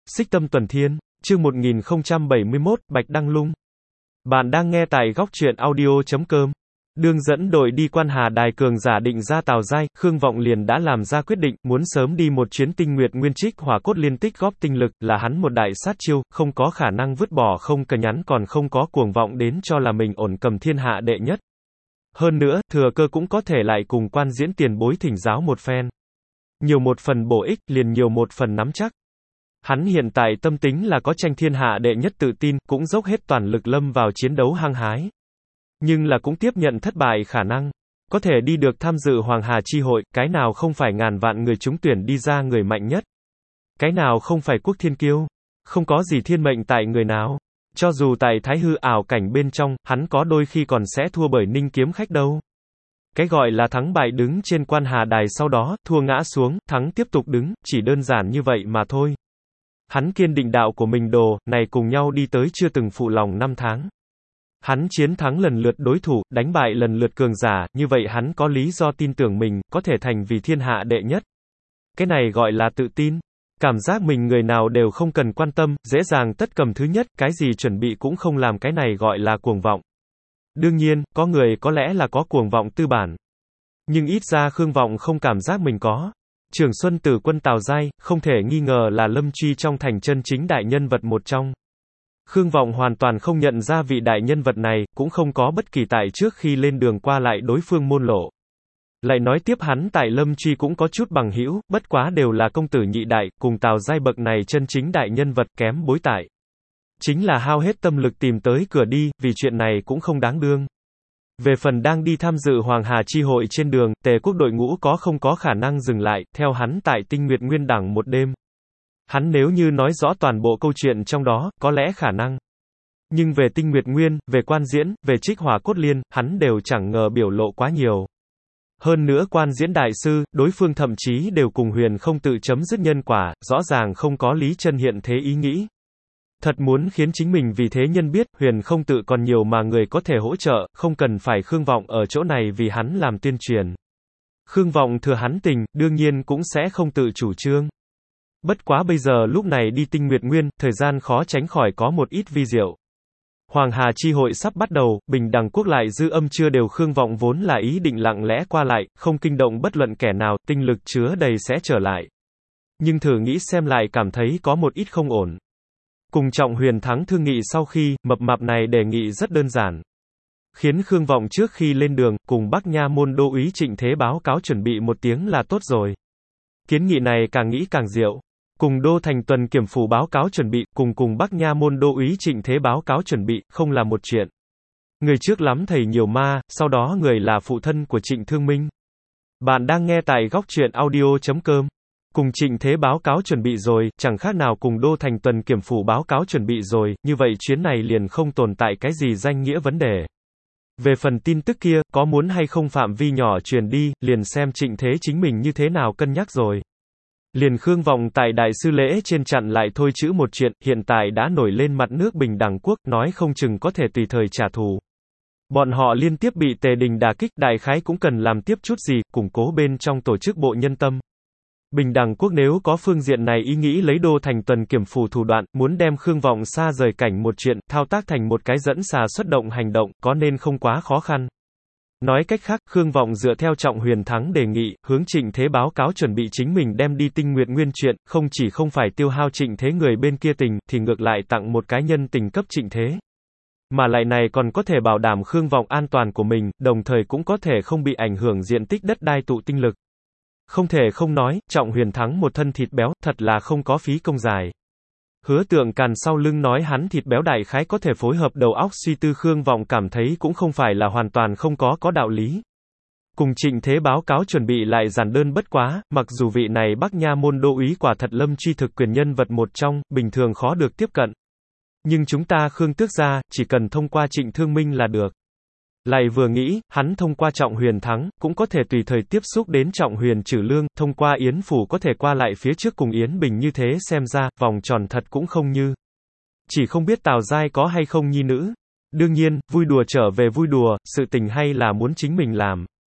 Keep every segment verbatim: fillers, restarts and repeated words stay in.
Xích Tâm Tuần Thiên, chương một nghìn không trăm bảy mươi mốt, Bạch Đăng Lung. Bạn đang nghe tại góc truyện audio chấm com. Đương dẫn đội đi Quan Hà Đài cường giả định ra Tào Giai, Khương Vọng liền đã làm ra quyết định, muốn sớm đi một chuyến tinh nguyệt nguyên trích hỏa cốt liên tích góp tinh lực, là hắn một đại sát chiêu, không có khả năng vứt bỏ không cờ nhắn còn không có cuồng vọng đến cho là mình ổn cầm thiên hạ đệ nhất. Hơn nữa, thừa cơ cũng có thể lại cùng Quan Diễn tiền bối thỉnh giáo một phen. Nhiều một phần bổ ích, liền nhiều một phần nắm chắc. Hắn hiện tại tâm tính là có tranh thiên hạ đệ nhất tự tin, cũng dốc hết toàn lực lâm vào chiến đấu hăng hái. Nhưng là cũng tiếp nhận thất bại khả năng. Có thể đi được tham dự Hoàng Hà chi hội, cái nào không phải ngàn vạn người trúng tuyển đi ra người mạnh nhất. Cái nào không phải quốc thiên kiêu. Không có gì thiên mệnh tại người nào. Cho dù tại thái hư ảo cảnh bên trong, hắn có đôi khi còn sẽ thua bởi Ninh kiếm khách đâu. Cái gọi là thắng bại đứng trên Quan Hà Đài sau đó, thua ngã xuống, thắng tiếp tục đứng, chỉ đơn giản như vậy mà thôi. Hắn kiên định đạo của mình đồ, này cùng nhau đi tới chưa từng phụ lòng năm tháng. Hắn chiến thắng lần lượt đối thủ, đánh bại lần lượt cường giả, như vậy hắn có lý do tin tưởng mình, có thể thành vì thiên hạ đệ nhất. Cái này gọi là tự tin. Cảm giác mình người nào đều không cần quan tâm, dễ dàng tất cầm thứ nhất, cái gì chuẩn bị cũng không làm, cái này gọi là cuồng vọng. Đương nhiên, có người có lẽ là có cuồng vọng tư bản. Nhưng ít ra Khương Vọng không cảm giác mình có. Trường Xuân Tử quân Tào Giai, không thể nghi ngờ là Lâm Truy trong thành chân chính đại nhân vật một trong. Khương Vọng hoàn toàn không nhận ra vị đại nhân vật này, cũng không có bất kỳ tại trước khi lên đường qua lại đối phương môn lộ. Lại nói tiếp hắn tại Lâm Truy cũng có chút bằng hữu, bất quá đều là công tử nhị đại, cùng Tào Giai bậc này chân chính đại nhân vật kém bối tại. Chính là hao hết tâm lực tìm tới cửa đi, vì chuyện này cũng không đáng đương. Về phần đang đi tham dự Hoàng Hà chi hội trên đường, Tề quốc đội ngũ có không có khả năng dừng lại, theo hắn tại Tinh Nguyệt Nguyên đẳng một đêm. Hắn nếu như nói rõ toàn bộ câu chuyện trong đó, có lẽ khả năng. Nhưng về Tinh Nguyệt Nguyên, về Quan Diễn, về Trích Hỏa Cốt Liên, hắn đều chẳng ngờ biểu lộ quá nhiều. Hơn nữa Quan Diễn đại sư, đối phương thậm chí đều cùng Huyền không tự chấm dứt nhân quả, rõ ràng không có Lý Chân hiện thế ý nghĩ. Thật muốn khiến chính mình vì thế nhân biết, Huyền không tự còn nhiều mà người có thể hỗ trợ, không cần phải Khương Vọng ở chỗ này vì hắn làm tuyên truyền. Khương Vọng thừa hắn tình, đương nhiên cũng sẽ không tự chủ trương. Bất quá bây giờ lúc này đi Tinh Nguyệt Nguyên, thời gian khó tránh khỏi có một ít vi diệu. Hoàng Hà chi hội sắp bắt đầu, Bình Đẳng Quốc lại dư âm chưa đều, Khương Vọng vốn là ý định lặng lẽ qua lại, không kinh động bất luận kẻ nào, tinh lực chứa đầy sẽ trở lại. Nhưng thử nghĩ xem lại cảm thấy có một ít không ổn. Cùng Trọng Huyền thắng thương nghị sau khi, mập mạp này đề nghị rất đơn giản. Khiến Khương Vọng trước khi lên đường, cùng Bắc Nha môn đô úy Trịnh Thế báo cáo chuẩn bị một tiếng là tốt rồi. Kiến nghị này càng nghĩ càng diệu. Cùng Đô Thành Tuần Kiểm phủ báo cáo chuẩn bị, cùng cùng Bắc Nha môn đô úy Trịnh Thế báo cáo chuẩn bị, không là một chuyện. Người trước lắm thầy nhiều ma, sau đó người là phụ thân của Trịnh Thương Minh. Bạn đang nghe tại góc truyện audio chấm com. Cùng Trịnh Thế báo cáo chuẩn bị rồi, chẳng khác nào cùng Đô Thành Tuần Kiểm phủ báo cáo chuẩn bị rồi, như vậy chuyến này liền không tồn tại cái gì danh nghĩa vấn đề. Về phần tin tức kia, có muốn hay không phạm vi nhỏ truyền đi, liền xem Trịnh Thế chính mình như thế nào cân nhắc rồi. Liền Khương Vọng tại đại sư lễ trên chặn lại thôi chữ một chuyện, hiện tại đã nổi lên mặt nước Bình Đẳng Quốc, nói không chừng có thể tùy thời trả thù. Bọn họ liên tiếp bị Tề Đình đả kích, đại khái cũng cần làm tiếp chút gì, củng cố bên trong tổ chức bộ nhân tâm. Bình Đẳng Quốc nếu có phương diện này ý nghĩ lấy Đô Thành Tuần Kiểm phủ thủ đoạn, muốn đem Khương Vọng xa rời cảnh một chuyện, thao tác thành một cái dẫn xà xuất động hành động, có nên không quá khó khăn. Nói cách khác, Khương Vọng dựa theo Trọng Huyền thắng đề nghị, hướng Trịnh Thế báo cáo chuẩn bị chính mình đem đi Tinh Nguyệt Nguyên chuyện, không chỉ không phải tiêu hao Trịnh Thế người bên kia tình, thì ngược lại tặng một cái nhân tình cấp Trịnh Thế. Mà lại này còn có thể bảo đảm Khương Vọng an toàn của mình, đồng thời cũng có thể không bị ảnh hưởng diện tích đất đai tụ tinh lực. Không thể không nói, Trọng Huyền thắng một thân thịt béo, thật là không có phí công dài. Hứa Tượng Càn sau lưng nói hắn thịt béo đại khái có thể phối hợp đầu óc suy tư, Khương Vọng cảm thấy cũng không phải là hoàn toàn không có có đạo lý. Cùng Trịnh Thế báo cáo chuẩn bị lại giản đơn bất quá, mặc dù vị này Bắc Nha môn đô úy quả thật Lâm Truy thực quyền nhân vật một trong, bình thường khó được tiếp cận. Nhưng chúng ta Khương tước gia, chỉ cần thông qua Trịnh Thương Minh là được. Lại vừa nghĩ, hắn thông qua Trọng Huyền thắng, cũng có thể tùy thời tiếp xúc đến Trọng Huyền Trử Lương, thông qua Yến phủ có thể qua lại phía trước cùng Yến Bình, như thế xem ra, vòng tròn thật cũng không như. Chỉ không biết Tào Giai có hay không nhi nữ. Đương nhiên, vui đùa trở về vui đùa, sự tình hay là muốn chính mình làm.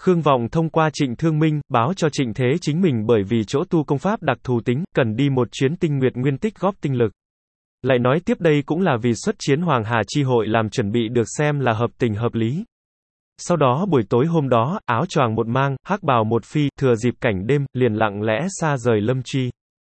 Khương Vọng thông qua Trịnh Thương Minh, báo cho Trịnh Thế Chính mình bởi vì chỗ tu công pháp đặc thù tính, cần đi một chuyến tinh nguyệt nguyên tích góp tinh lực. Lại nói tiếp đây cũng là vì xuất chiến Hoàng Hà chi hội làm chuẩn bị được xem là hợp tình hợp lý. Sau đó buổi tối hôm đó, áo choàng một mang, hắc bào một phi, thừa dịp cảnh đêm, liền lặng lẽ xa rời Lâm Truy.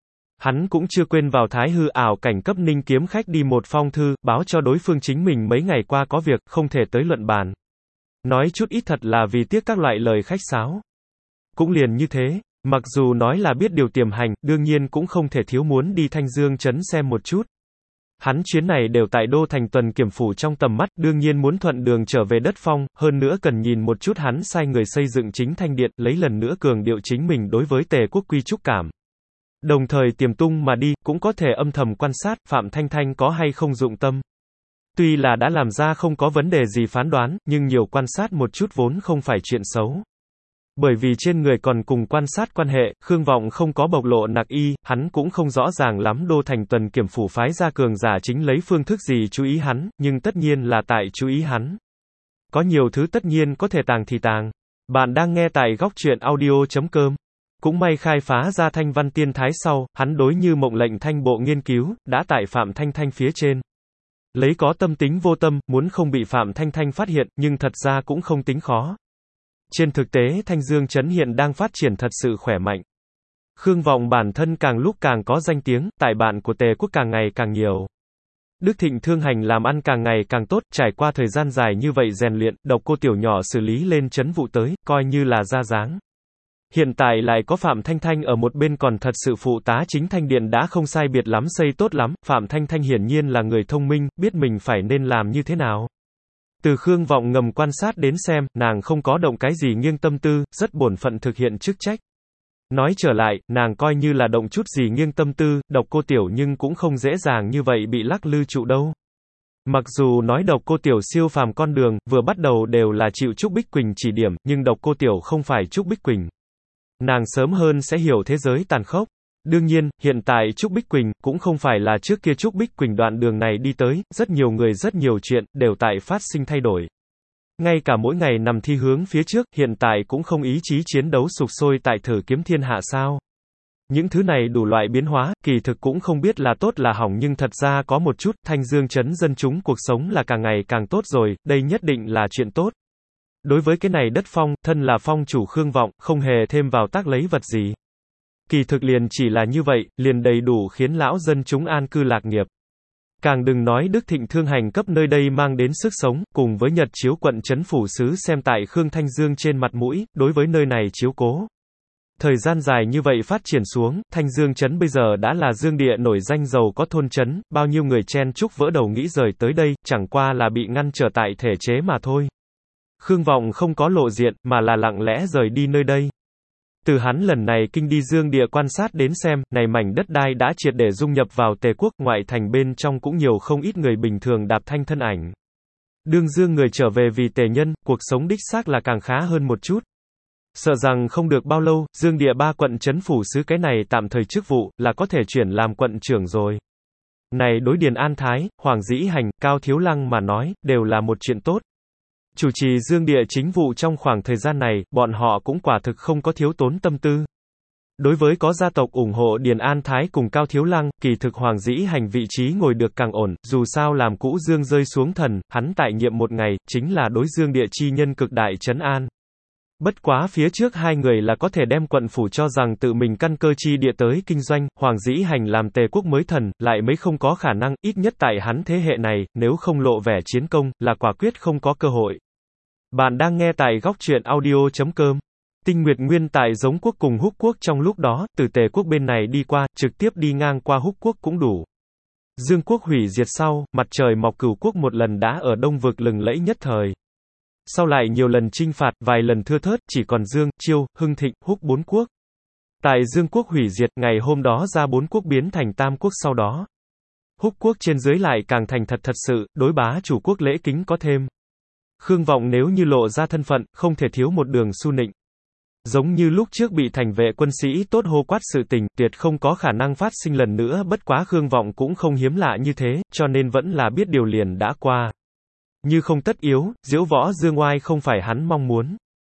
Hắn cũng chưa quên vào Thái Hư ảo cảnh cấp Ninh Kiếm Khách đi một phong thư, báo cho đối phương chính mình mấy ngày qua có việc, không thể tới luận bàn. Nói chút ít thật là vì tiếc các loại lời khách sáo. Cũng liền như thế, mặc dù nói là biết điều tiềm hành, đương nhiên cũng không thể thiếu muốn đi Thanh Dương trấn xem một chút. Hắn chuyến này đều tại Đô Thành Tuần Kiểm Phủ trong tầm mắt, đương nhiên muốn thuận đường trở về đất phong, hơn nữa cần nhìn một chút hắn sai người xây dựng chính thanh điện, lấy lần nữa cường điệu chính mình đối với Tề quốc quy trúc cảm. Đồng thời tiềm tung mà đi, cũng có thể âm thầm quan sát, Phạm Thanh Thanh có hay không dụng tâm. Tuy là đã làm ra không có vấn đề gì phán đoán, nhưng nhiều quan sát một chút vốn không phải chuyện xấu. Bởi vì trên người còn cùng quan sát quan hệ, Khương Vọng không có bộc lộ nặc y, hắn cũng không rõ ràng lắm Đô Thành Tuần Kiểm Phủ phái ra cường giả chính lấy phương thức gì chú ý hắn, nhưng tất nhiên là tại chú ý hắn. Có nhiều thứ tất nhiên có thể tàng thì tàng. Bạn đang nghe tại góc truyện audio chấm com. Cũng may khai phá ra thanh văn tiên thái sau, hắn đối như mộng lệnh thanh bộ nghiên cứu, đã tại Phạm Thanh Thanh phía trên. Lấy có tâm tính vô tâm, muốn không bị Phạm Thanh Thanh phát hiện, nhưng thật ra cũng không tính khó. Trên thực tế Thanh Dương trấn hiện đang phát triển thật sự khỏe mạnh. Khương Vọng bản thân càng lúc càng có danh tiếng, tài bạn của Tề quốc càng ngày càng nhiều. Đức Thịnh Thương Hành làm ăn càng ngày càng tốt, trải qua thời gian dài như vậy rèn luyện, độc cô tiểu nhỏ xử lý lên trấn vụ tới, coi như là ra dáng. Hiện tại lại có Phạm Thanh Thanh ở một bên còn thật sự phụ tá chính thanh điện đã không sai biệt lắm xây tốt lắm, Phạm Thanh Thanh hiển nhiên là người thông minh, biết mình phải nên làm như thế nào. Từ Khương Vọng ngầm quan sát đến xem, nàng không có động cái gì nghiêng tâm tư, rất bổn phận thực hiện chức trách. Nói trở lại, nàng coi như là động chút gì nghiêng tâm tư, độc cô tiểu nhưng cũng không dễ dàng như vậy bị lắc lư trụ đâu. Mặc dù nói độc cô tiểu siêu phàm con đường, vừa bắt đầu đều là chịu Trúc Bích Quỳnh chỉ điểm, nhưng độc cô tiểu không phải Trúc Bích Quỳnh. Nàng sớm hơn sẽ hiểu thế giới tàn khốc. Đương nhiên, hiện tại Trúc Bích Quỳnh, cũng không phải là trước kia Trúc Bích Quỳnh đoạn đường này đi tới, rất nhiều người rất nhiều chuyện, đều tại phát sinh thay đổi. Ngay cả mỗi ngày nằm thi hướng phía trước, hiện tại cũng không ý chí chiến đấu sục sôi tại thử kiếm thiên hạ sao. Những thứ này đủ loại biến hóa, kỳ thực cũng không biết là tốt là hỏng nhưng thật ra có một chút, Thanh Dương trấn dân chúng cuộc sống là càng ngày càng tốt rồi, đây nhất định là chuyện tốt. Đối với cái này đất phong, thân là phong chủ Khương Vọng, không hề thêm vào tác lấy vật gì. Kỳ thực liền chỉ là như vậy, liền đầy đủ khiến lão dân chúng an cư lạc nghiệp. Càng đừng nói Đức Thịnh Thương Hành cấp nơi đây mang đến sức sống, cùng với Nhật Chiếu quận trấn phủ sứ xem tại Khương Thanh Dương trên mặt mũi, đối với nơi này chiếu cố. Thời gian dài như vậy phát triển xuống, Thanh Dương trấn bây giờ đã là dương địa nổi danh giàu có thôn trấn, bao nhiêu người chen chúc vỡ đầu nghĩ rời tới đây, chẳng qua là bị ngăn trở tại thể chế mà thôi. Khương Vọng không có lộ diện, mà là lặng lẽ rời đi nơi đây. Từ hắn lần này kinh đi dương địa quan sát đến xem, này mảnh đất đai đã triệt để dung nhập vào Tề quốc, ngoại thành bên trong cũng nhiều không ít người bình thường đạp thanh thân ảnh. Đương dương người trở về vì tề nhân, cuộc sống đích xác là càng khá hơn một chút. Sợ rằng không được bao lâu, dương địa ba quận trấn phủ sứ cái này tạm thời chức vụ, là có thể chuyển làm quận trưởng rồi. Này đối Điền An Thái, Hoàng Dĩ Hành, Cao Thiếu Lăng mà nói, đều là một chuyện tốt. Chủ trì dương địa chính vụ trong khoảng thời gian này, bọn họ cũng quả thực không có thiếu tốn tâm tư. Đối với có gia tộc ủng hộ Điền An Thái cùng Cao Thiếu Lăng, kỳ thực Hoàng Dĩ Hành vị trí ngồi được càng ổn, dù sao làm cũ dương rơi xuống thần, hắn tại nhiệm một ngày, chính là đối dương địa chi nhân cực đại trấn an. Bất quá phía trước hai người là có thể đem quận phủ cho rằng tự mình căn cơ chi địa tới kinh doanh, Hoàng Dĩ Hành làm Tề quốc mới thần, lại mấy không có khả năng, ít nhất tại hắn thế hệ này, nếu không lộ vẻ chiến công, là quả quyết không có cơ hội. Bạn đang nghe tại góc truyện audio chấm com. Tinh Nguyệt Nguyên tại Giống quốc cùng Húc quốc trong lúc đó, từ Tề quốc bên này đi qua, trực tiếp đi ngang qua Húc quốc cũng đủ. Dương quốc hủy diệt sau, mặt trời mọc Cửu quốc một lần đã ở Đông vực lừng lẫy nhất thời. Sau lại nhiều lần chinh phạt, vài lần thưa thớt, chỉ còn Dương, Chiêu, Hưng Thịnh, Húc bốn quốc. Tại Dương quốc hủy diệt, ngày hôm đó ra bốn quốc biến thành tam quốc sau đó. Húc quốc trên dưới lại càng thành thật thật sự, đối bá chủ quốc lễ kính có thêm. Khương Vọng nếu như lộ ra thân phận, không thể thiếu một đường su nịnh. Giống như lúc trước bị thành vệ quân sĩ tốt hô quát sự tình, tuyệt không có khả năng phát sinh lần nữa, bất quá Khương Vọng cũng không hiếm lạ như thế, cho nên vẫn là biết điều liền đã qua. Như không tất yếu, diễu võ dương oai không phải hắn mong muốn.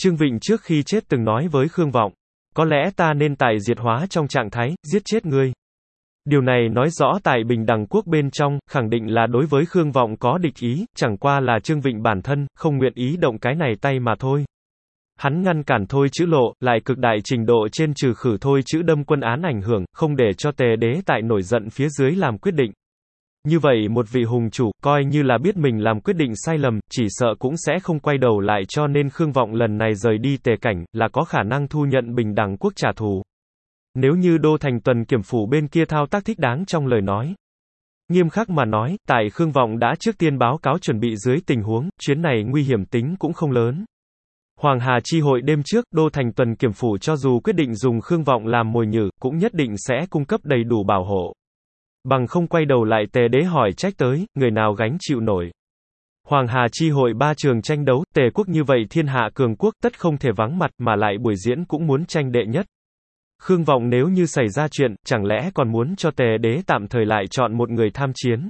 Trương Vịnh trước khi chết từng nói với Khương Vọng, có lẽ ta nên tại diệt hóa trong trạng thái, giết chết ngươi. Điều này nói rõ tại Bình Đẳng Quốc bên trong, khẳng định là đối với Khương Vọng có địch ý, chẳng qua là Trương Vịnh bản thân, không nguyện ý động cái này tay mà thôi. Hắn ngăn cản Thôi Chữ Lộ, lại cực đại trình độ trên trừ khử Thôi Chữ Đâm quân án ảnh hưởng, không để cho Tề Đế tại nổi giận phía dưới làm quyết định. Như vậy một vị hùng chủ, coi như là biết mình làm quyết định sai lầm, chỉ sợ cũng sẽ không quay đầu lại, cho nên Khương Vọng lần này rời đi Tề cảnh, là có khả năng thu nhận Bình Đẳng Quốc trả thù. Nếu như Đô Thành Tuần Kiểm Phủ bên kia thao tác thích đáng trong lời nói. Nghiêm khắc mà nói, tại Khương Vọng đã trước tiên báo cáo chuẩn bị dưới tình huống, chuyến này nguy hiểm tính cũng không lớn. Hoàng Hà chi hội đêm trước, Đô Thành Tuần Kiểm Phủ cho dù quyết định dùng Khương Vọng làm mồi nhử, cũng nhất định sẽ cung cấp đầy đủ bảo hộ. Bằng không quay đầu lại Tề Đế hỏi trách tới, người nào gánh chịu nổi. Hoàng Hà chi hội ba trường tranh đấu, Tề quốc như vậy thiên hạ cường quốc tất không thể vắng mặt, mà lại buổi diễn cũng muốn tranh đệ nhất. Khương Vọng nếu như xảy ra chuyện, chẳng lẽ còn muốn cho Tề Đế tạm thời lại chọn một người tham chiến.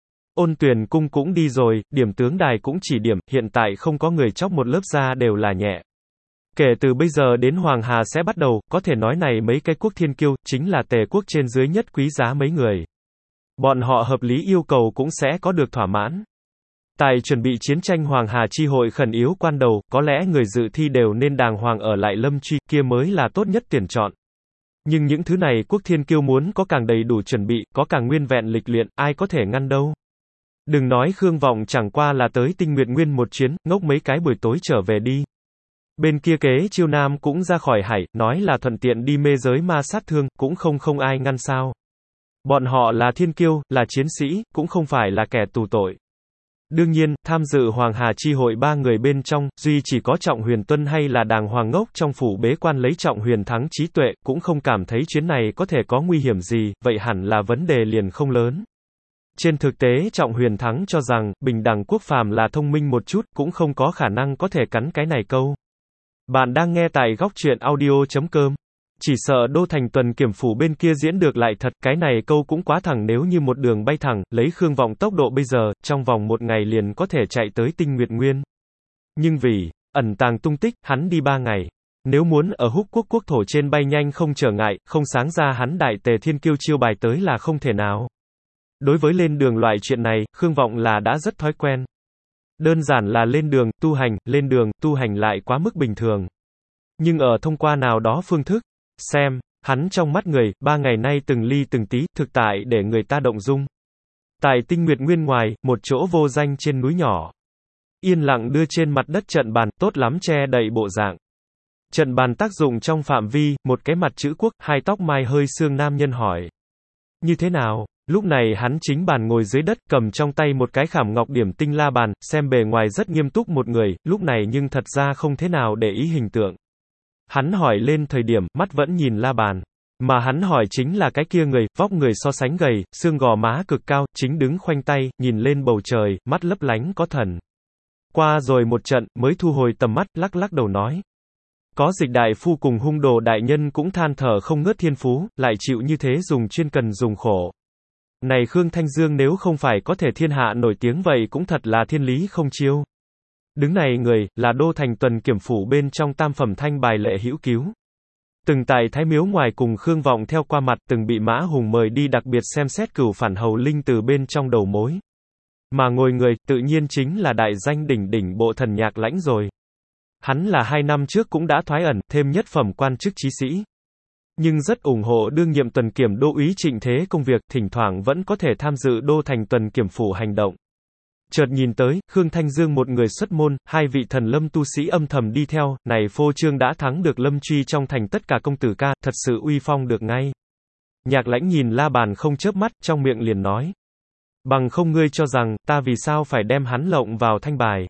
Ôn Tuyền cung cũng đi rồi, điểm tướng đài cũng chỉ điểm, hiện tại không có người chóc một lớp da đều là nhẹ. Kể từ bây giờ đến Hoàng Hà sẽ bắt đầu, có thể nói này mấy cái quốc thiên kiêu, chính là Tề quốc trên dưới nhất quý giá mấy người. Bọn họ hợp lý yêu cầu cũng sẽ có được thỏa mãn. Tại chuẩn bị chiến tranh Hoàng Hà chi hội khẩn yếu quan đầu, có lẽ người dự thi đều nên đàng hoàng ở lại Lâm Truy, kia mới là tốt nhất tuyển chọn. Nhưng những thứ này quốc thiên kiêu muốn có càng đầy đủ chuẩn bị, có càng nguyên vẹn lịch luyện, ai có thể ngăn đâu. Đừng nói Khương Vọng chẳng qua là tới Tinh Nguyệt Nguyên một chuyến, ngốc mấy cái buổi tối trở về đi. Bên kia Kế Chiêu Nam cũng ra khỏi hải, nói là thuận tiện đi mê giới ma sát thương, cũng không không ai ngăn sao. Bọn họ là thiên kiêu, là chiến sĩ, cũng không phải là kẻ tù tội. Đương nhiên, tham dự Hoàng Hà chi hội ba người bên trong, duy chỉ có Trọng Huyền Tuân hay là Đàng Hoàng ngốc trong phủ bế quan lấy Trọng Huyền thắng trí tuệ, cũng không cảm thấy chuyến này có thể có nguy hiểm gì, vậy hẳn là vấn đề liền không lớn. Trên thực tế Trọng Huyền thắng cho rằng, Bình Đẳng Quốc phàm là thông minh một chút, cũng không có khả năng có thể cắn cái này câu. Bạn đang nghe tại góc truyện audio chấm com. Chỉ sợ Đô Thành Tuần Kiểm Phủ bên kia diễn được lại thật, cái này câu cũng quá thẳng, nếu như một đường bay thẳng, lấy Khương Vọng tốc độ bây giờ, trong vòng một ngày liền có thể chạy tới Tinh Nguyệt Nguyên. Nhưng vì ẩn tàng tung tích, hắn đi ba ngày. Nếu muốn ở Húc Quốc quốc thổ trên bay nhanh không trở ngại, không sáng ra hắn đại Tề Thiên Kiêu chiêu bài tới là không thể nào. Đối với lên đường loại chuyện này, Khương Vọng là đã rất thói quen. Đơn giản là lên đường, tu hành, lên đường, tu hành lại quá mức bình thường. Nhưng ở thông qua nào đó phương thức, xem, hắn trong mắt người, ba ngày nay từng ly từng tí, thực tại để người ta động dung. Tại Tinh Nguyệt Nguyên ngoài, một chỗ vô danh trên núi nhỏ. Yên lặng đưa trên mặt đất trận bàn, tốt lắm che đậy bộ dạng. Trận bàn tác dụng trong phạm vi, một cái mặt chữ quốc, hai tóc mai hơi xương nam nhân hỏi. Như thế nào? Lúc này hắn chính bàn ngồi dưới đất, cầm trong tay một cái khảm ngọc điểm tinh la bàn, xem bề ngoài rất nghiêm túc một người, lúc này nhưng thật ra không thế nào để ý hình tượng. Hắn hỏi lên thời điểm, mắt vẫn nhìn la bàn. Mà hắn hỏi chính là cái kia người, vóc người so sánh gầy, xương gò má cực cao, chính đứng khoanh tay, nhìn lên bầu trời, mắt lấp lánh có thần. Qua rồi một trận, mới thu hồi tầm mắt, lắc lắc đầu nói. Có Dịch đại phu cùng Hung Đồ đại nhân cũng than thở không ngớt thiên phú, lại chịu như thế dùng chuyên cần dùng khổ. Này Khương Thanh Dương nếu không phải có thể thiên hạ nổi tiếng vậy cũng thật là thiên lý không chiêu. Đứng này người, là Đô Thành Tuần Kiểm Phủ bên trong tam phẩm thanh bài Lệ Hữu Cứu. Từng tại Thái Miếu ngoài cùng Khương Vọng theo qua mặt, từng bị Mã Hùng mời đi đặc biệt xem xét cửu phản hầu linh từ bên trong đầu mối. Mà ngồi người, tự nhiên chính là đại danh đỉnh đỉnh bộ thần Nhạc Lãnh rồi. Hắn là hai năm trước cũng đã thoái ẩn, thêm nhất phẩm quan chức chí sĩ. Nhưng rất ủng hộ đương nhiệm tuần kiểm đô úy Trịnh Thế công việc, thỉnh thoảng vẫn có thể tham dự Đô Thành Tuần Kiểm Phủ hành động. Chợt nhìn tới, Khương Thanh Dương một người xuất môn, hai vị thần lâm tu sĩ âm thầm đi theo, này phô trương đã thắng được Lâm Truy trong thành tất cả công tử ca, thật sự uy phong được ngay. Nhạc Lãnh nhìn la bàn không chớp mắt, trong miệng liền nói. Bằng không ngươi cho rằng, ta vì sao phải đem hắn lộng vào thanh bài.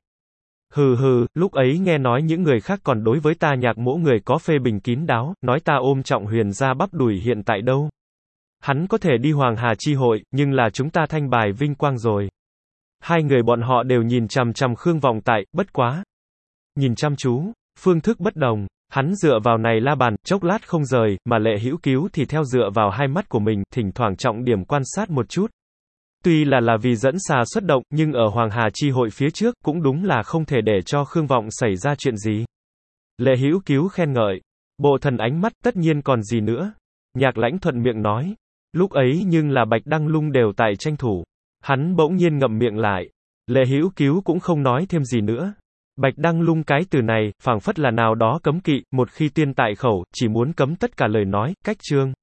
Hừ hừ, lúc ấy nghe nói những người khác còn đối với ta Nhạc mỗ người có phê bình kín đáo, nói ta ôm Trọng Huyền ra bắp đùi hiện tại đâu. Hắn có thể đi Hoàng Hà chi hội, nhưng là chúng ta thanh bài vinh quang rồi. Hai người bọn họ đều nhìn chằm chằm Khương Vọng tại, bất quá. Nhìn chăm chú, phương thức bất đồng, hắn dựa vào này la bàn, chốc lát không rời, mà Lệ Hữu Cứu thì theo dựa vào hai mắt của mình, thỉnh thoảng trọng điểm quan sát một chút. Tuy là là vì dẫn xà xuất động, nhưng ở Hoàng Hà chi hội phía trước, cũng đúng là không thể để cho Khương Vọng xảy ra chuyện gì. Lệ Hữu Cứu khen ngợi. Bộ thần ánh mắt, tất nhiên còn gì nữa. Nhạc Lãnh thuận miệng nói. Lúc ấy nhưng là Bạch Đăng Lung đều tại tranh thủ. Hắn bỗng nhiên ngậm miệng lại. Lệ Hữu Cứu cũng không nói thêm gì nữa. Bạch Đăng Lung cái từ này, phảng phất là nào đó cấm kỵ, một khi tiên tại khẩu, chỉ muốn cấm tất cả lời nói, cách chương.